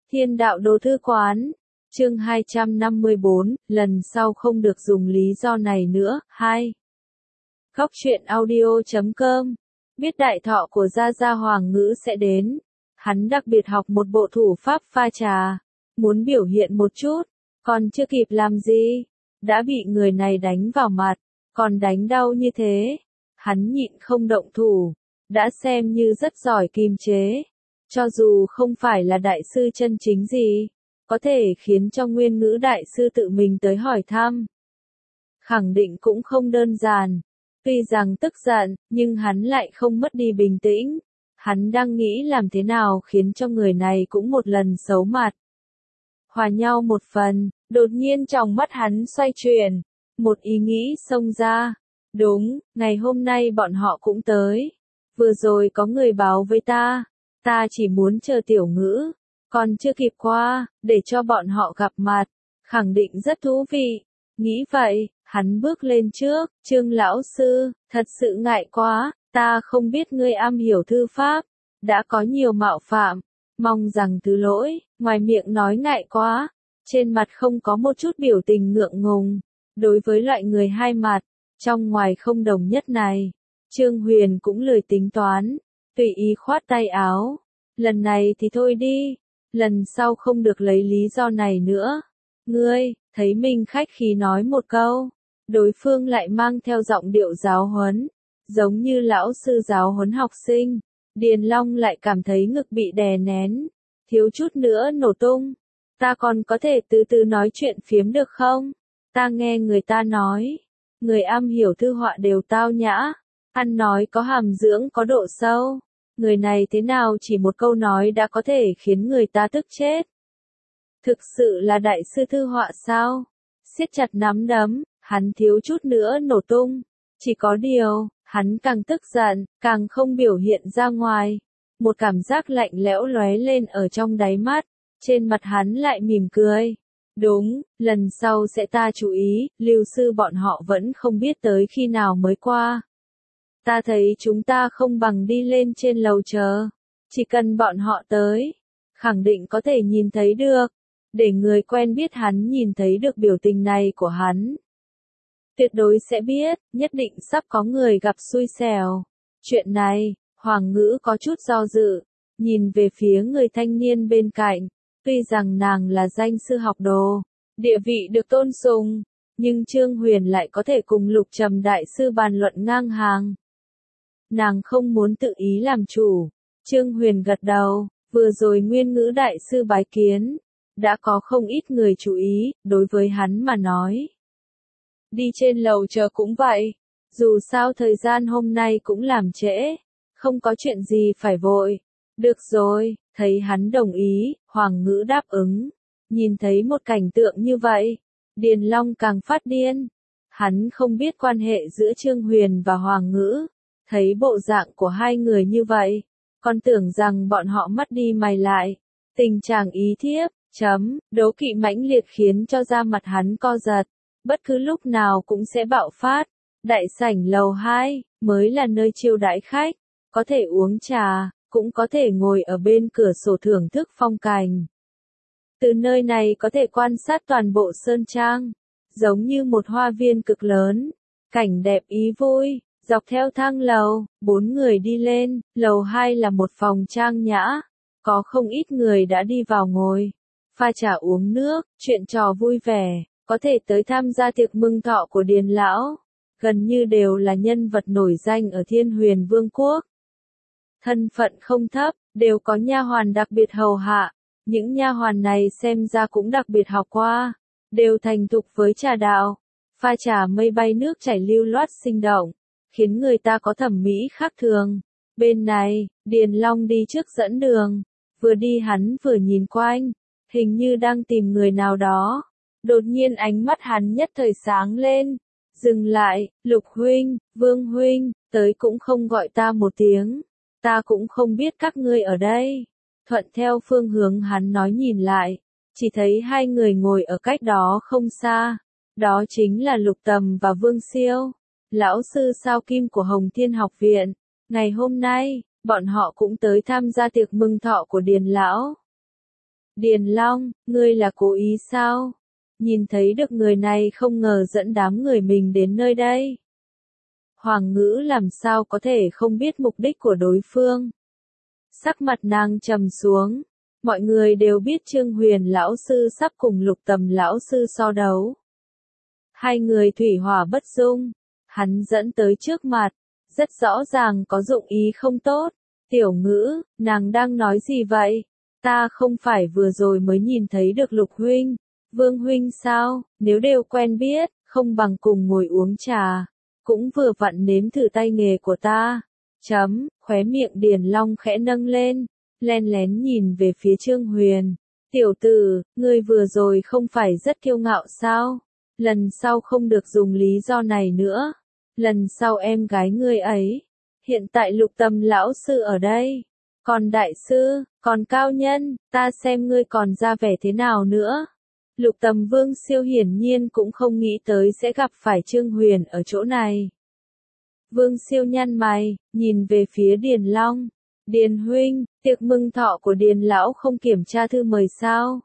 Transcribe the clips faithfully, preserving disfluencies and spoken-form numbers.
Thiên đạo đồ thư quán. Chương hai trăm năm mươi bốn, lần sau không được dùng lý do này nữa. hai. Góc truyện audio chấm com. Biết đại thọ của Gia Gia Hoàng Ngữ sẽ đến. Hắn đặc biệt học một bộ thủ pháp pha trà. Muốn biểu hiện một chút. Còn chưa kịp làm gì. Đã bị người này đánh vào mặt. Còn đánh đau như thế. Hắn nhịn không động thủ. Đã xem như rất giỏi kiềm chế. Cho dù không phải là đại sư chân chính gì. Có thể khiến cho Nguyên Ngữ đại sư tự mình tới hỏi thăm. Khẳng định cũng không đơn giản. Tuy rằng tức giận, nhưng hắn lại không mất đi bình tĩnh. Hắn đang nghĩ làm thế nào khiến cho người này cũng một lần xấu mặt. Hòa nhau một phần, đột nhiên trong mắt hắn xoay chuyển. Một ý nghĩ xông ra. Đúng, ngày hôm nay bọn họ cũng tới. Vừa rồi có người báo với ta. Ta chỉ muốn chờ Tiểu Ngữ. Còn chưa kịp qua, để cho bọn họ gặp mặt. Khẳng định rất thú vị. Nghĩ vậy, hắn bước lên trước. Trương lão sư, thật sự ngại quá. Ta không biết ngươi am hiểu thư pháp. Đã có nhiều mạo phạm. Mong rằng thứ lỗi. Ngoài miệng nói ngại quá. Trên mặt không có một chút biểu tình ngượng ngùng. Đối với loại người hai mặt. Trong ngoài không đồng nhất này. Trương Huyền cũng lười tính toán. Tùy ý khoát tay áo. Lần này thì thôi đi. Lần sau không được lấy lý do này nữa. Ngươi, thấy mình khách khí nói một câu. Đối phương lại mang theo giọng điệu giáo huấn. Giống như lão sư giáo huấn học sinh. Điền Long lại cảm thấy ngực bị đè nén. Thiếu chút nữa nổ tung. Ta còn có thể từ từ nói chuyện phiếm được không? Ta nghe người ta nói. Người am hiểu thư họa đều tao nhã. Ăn nói có hàm dưỡng có độ sâu. Người này thế nào chỉ một câu nói đã có thể khiến người ta tức chết. Thực sự là đại sư thư họa sao? Siết chặt nắm đấm, hắn thiếu chút nữa nổ tung. Chỉ có điều, hắn càng tức giận, càng không biểu hiện ra ngoài. Một cảm giác lạnh lẽo lóe lên ở trong đáy mắt. Trên mặt hắn lại mỉm cười. Đúng, lần sau sẽ ta chú ý, Lưu sư bọn họ vẫn không biết tới khi nào mới qua. Ta thấy chúng ta không bằng đi lên trên lầu chờ. Chỉ cần bọn họ tới. Khẳng định có thể nhìn thấy được. Để người quen biết hắn nhìn thấy được biểu tình này của hắn. Tuyệt đối sẽ biết, nhất định sắp có người gặp xui xẻo. Chuyện này, Hoàng Ngữ có chút do dự. Nhìn về phía người thanh niên bên cạnh. Tuy rằng nàng là danh sư học đồ. Địa vị được tôn sùng. Nhưng Trương Huyền lại có thể cùng Lục Trầm đại sư bàn luận ngang hàng. Nàng không muốn tự ý làm chủ. Trương Huyền gật đầu, vừa rồi Nguyên Ngữ đại sư bái kiến. Đã có không ít người chú ý, đối với hắn mà nói. Đi trên lầu chờ cũng vậy. Dù sao thời gian hôm nay cũng làm trễ. Không có chuyện gì phải vội. Được rồi, thấy hắn đồng ý, Hoàng Ngữ đáp ứng. Nhìn thấy một cảnh tượng như vậy. Điền Long càng phát điên. Hắn không biết quan hệ giữa Trương Huyền và Hoàng Ngữ. Thấy bộ dạng của hai người như vậy, còn tưởng rằng bọn họ mất đi mày lại. Tình trạng ý thiếp, chấm, đố kỵ mãnh liệt khiến cho da mặt hắn co giật. Bất cứ lúc nào cũng sẽ bạo phát. Đại sảnh lầu hai, mới là nơi chiêu đãi khách. Có thể uống trà, cũng có thể ngồi ở bên cửa sổ thưởng thức phong cảnh. Từ nơi này có thể quan sát toàn bộ sơn trang. Giống như một hoa viên cực lớn. Cảnh đẹp ý vui. Dọc theo thang lầu, bốn người đi lên, lầu hai là một phòng trang nhã. Có không ít người đã đi vào ngồi. Pha trà uống nước, chuyện trò vui vẻ, có thể tới tham gia tiệc mừng thọ của Điền Lão. Gần như đều là nhân vật nổi danh ở Thiên Huyền Vương quốc. Thân phận không thấp, đều có nha hoàn đặc biệt hầu hạ. Những nha hoàn này xem ra cũng đặc biệt học qua. Đều thành thục với trà đạo. Pha trà mây bay nước chảy lưu loát sinh động. Khiến người ta có thẩm mỹ khác thường. Bên này, Điền Long đi trước dẫn đường. Vừa đi hắn vừa nhìn quanh. Hình như đang tìm người nào đó. Đột nhiên ánh mắt hắn nhất thời sáng lên. Dừng lại, Lục huynh, Vương huynh, tới cũng không gọi ta một tiếng. Ta cũng không biết các ngươi ở đây. Thuận theo phương hướng hắn nói nhìn lại. Chỉ thấy hai người ngồi ở cách đó không xa. Đó chính là Lục Tầm và Vương Siêu. Lão sư sao kim của Hồng Thiên Học Viện. Ngày hôm nay, bọn họ cũng tới tham gia tiệc mừng thọ của Điền Lão. Điền Long, ngươi là cố ý sao? Nhìn thấy được người này không ngờ dẫn đám người mình đến nơi đây. Hoàng Ngữ làm sao có thể không biết mục đích của đối phương. Sắc mặt nàng trầm xuống. Mọi người đều biết Trương Huyền lão sư sắp cùng Lục Tầm lão sư so đấu. Hai người thủy hỏa bất dung. Hắn dẫn tới trước mặt. Rất rõ ràng có dụng ý không tốt. Tiểu Ngữ, nàng đang nói gì vậy? Ta không phải vừa rồi mới nhìn thấy được Lục huynh, Vương huynh sao? Nếu đều quen biết, không bằng cùng ngồi uống trà. Cũng vừa vặn nếm thử tay nghề của ta. Chấm, khóe miệng Điền Long khẽ nâng lên, len lén nhìn về phía Trương Huyền. Tiểu tử, ngươi vừa rồi không phải rất kiêu ngạo sao? Lần sau không được dùng lý do này nữa. Lần sau em gái ngươi ấy. Hiện tại Lục Tầm lão sư ở đây. Còn đại sư, còn cao nhân, ta xem ngươi còn ra vẻ thế nào nữa. Lục Tầm Vương Siêu hiển nhiên cũng không nghĩ tới sẽ gặp phải Trương Huyền ở chỗ này. Vương Siêu nhăn mày, nhìn về phía Điền Long. Điền huynh, tiệc mừng thọ của Điền lão không kiểm tra thư mời sao?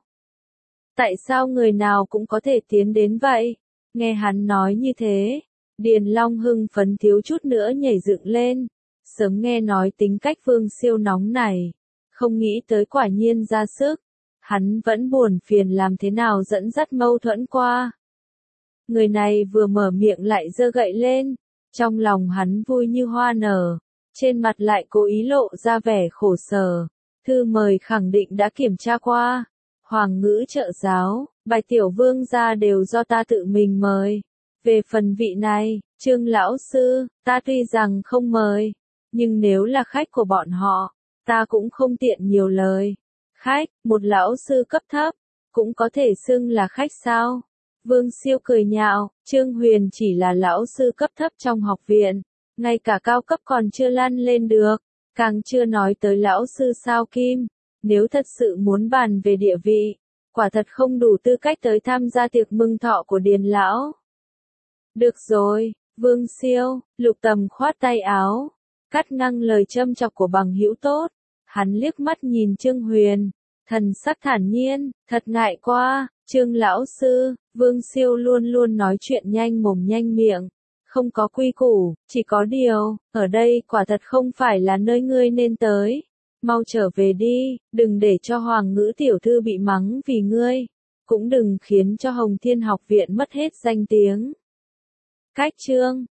Tại sao người nào cũng có thể tiến đến vậy? Nghe hắn nói như thế, Điền Long hưng phấn thiếu chút nữa nhảy dựng lên. Sớm nghe nói tính cách Vương Siêu nóng này, không nghĩ tới quả nhiên ra sức. Hắn vẫn buồn phiền làm thế nào dẫn dắt mâu thuẫn qua. Người này vừa mở miệng lại giơ gậy lên, trong lòng hắn vui như hoa nở, trên mặt lại cố ý lộ ra vẻ khổ sở. Thư mời khẳng định đã kiểm tra qua. Hoàng Ngữ trợ giáo, bài tiểu vương gia đều do ta tự mình mời. Về phần vị này, Trương lão sư, ta tuy rằng không mời, nhưng nếu là khách của bọn họ, ta cũng không tiện nhiều lời. Khách, một lão sư cấp thấp, cũng có thể xưng là khách sao? Vương Siêu cười nhạo, Trương Huyền chỉ là lão sư cấp thấp trong học viện, ngay cả cao cấp còn chưa lăn lên được, càng chưa nói tới lão sư sao kim. Nếu thật sự muốn bàn về địa vị, quả thật không đủ tư cách tới tham gia tiệc mừng thọ của Điền lão. Được rồi, Vương Siêu, Lục Tầm khoát tay áo, cắt ngang lời châm chọc của bằng hữu tốt. Hắn liếc mắt nhìn Trương Huyền, thần sắc thản nhiên, thật ngại qua, Trương lão sư. Vương Siêu luôn luôn nói chuyện nhanh mồm nhanh miệng, không có quy củ, chỉ có điều, ở đây quả thật không phải là nơi ngươi nên tới. Mau trở về đi, đừng để cho Hoàng Ngữ tiểu thư bị mắng vì ngươi, cũng đừng khiến cho Hồng Thiên học viện mất hết danh tiếng. Cách chương